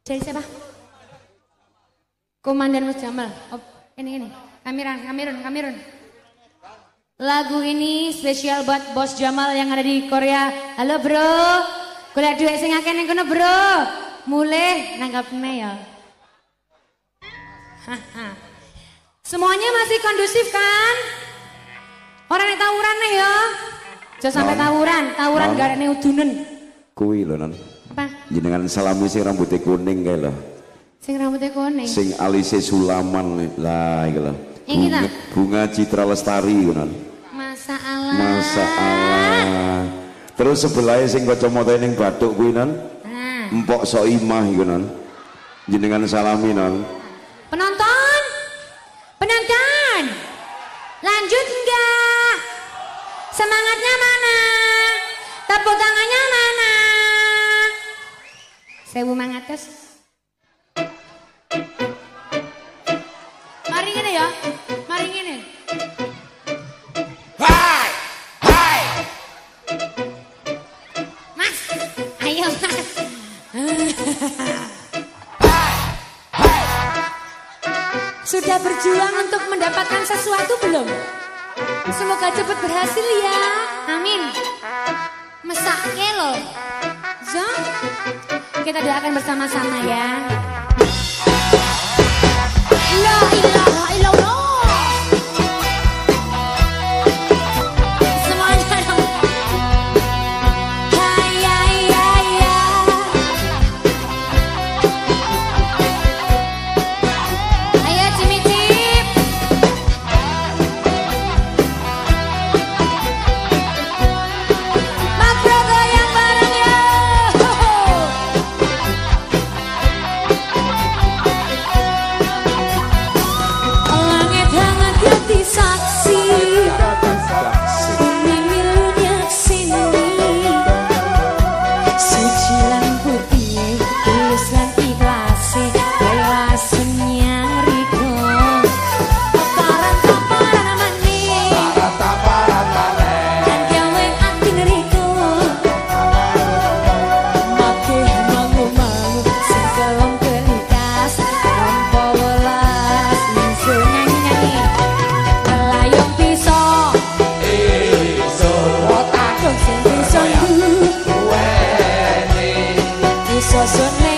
Dari siapa? Komandan Mas Jamal. Oh, ini. Kamirun. Lagu ini spesial buat Bos Jamal yang ada di Korea. Halo bro, golek duit sing akeh ning kono bro. Mulih nanggapne ya. Semuanya masih kondusif kan? Orang yang tawuran nih ya. Jangan sampai tawuran gak ada udunen. Kuwi lho non. Apa? Jenengan salami sing rambutnya kuning kae lho. Sing rambutnya kuning. Sing alise Sulaman lah iki lho. Bunga Citra Lestari iku non. Masa Allah. Terus sebelahnya sing kacamata ning bathuk kuwi non. Empok Soimah iku non. Jenengan salami non. Penonton. Lanjut enggak? Semangatnya mana? Tepuk tangannya mana? 1.500. Mari ngene ya. Mari ngene. Hai. Mas, ayo Mas. Sudah berjuang untuk mendapatkan sesuatu belum? Semoga cepat berhasil ya. Amin. Mesake loh. Zong. Kita doakan bersama-sama ya. La ilaha illallah. Semuanya dong. Ayo cimicip. Mas Bro goyang bareng ya. Langit hangat hati saksi. Bumi milunya sini. Suci lan putih, tulus lan ikhlas, welasnya riko. Taparan manis. Dan gawe ati riko. Make mangu-mangu sing kelem kelikas. Nampa welas iso nyanyi-nyanyi. Melayung pisau. Otak sing bisa iso sone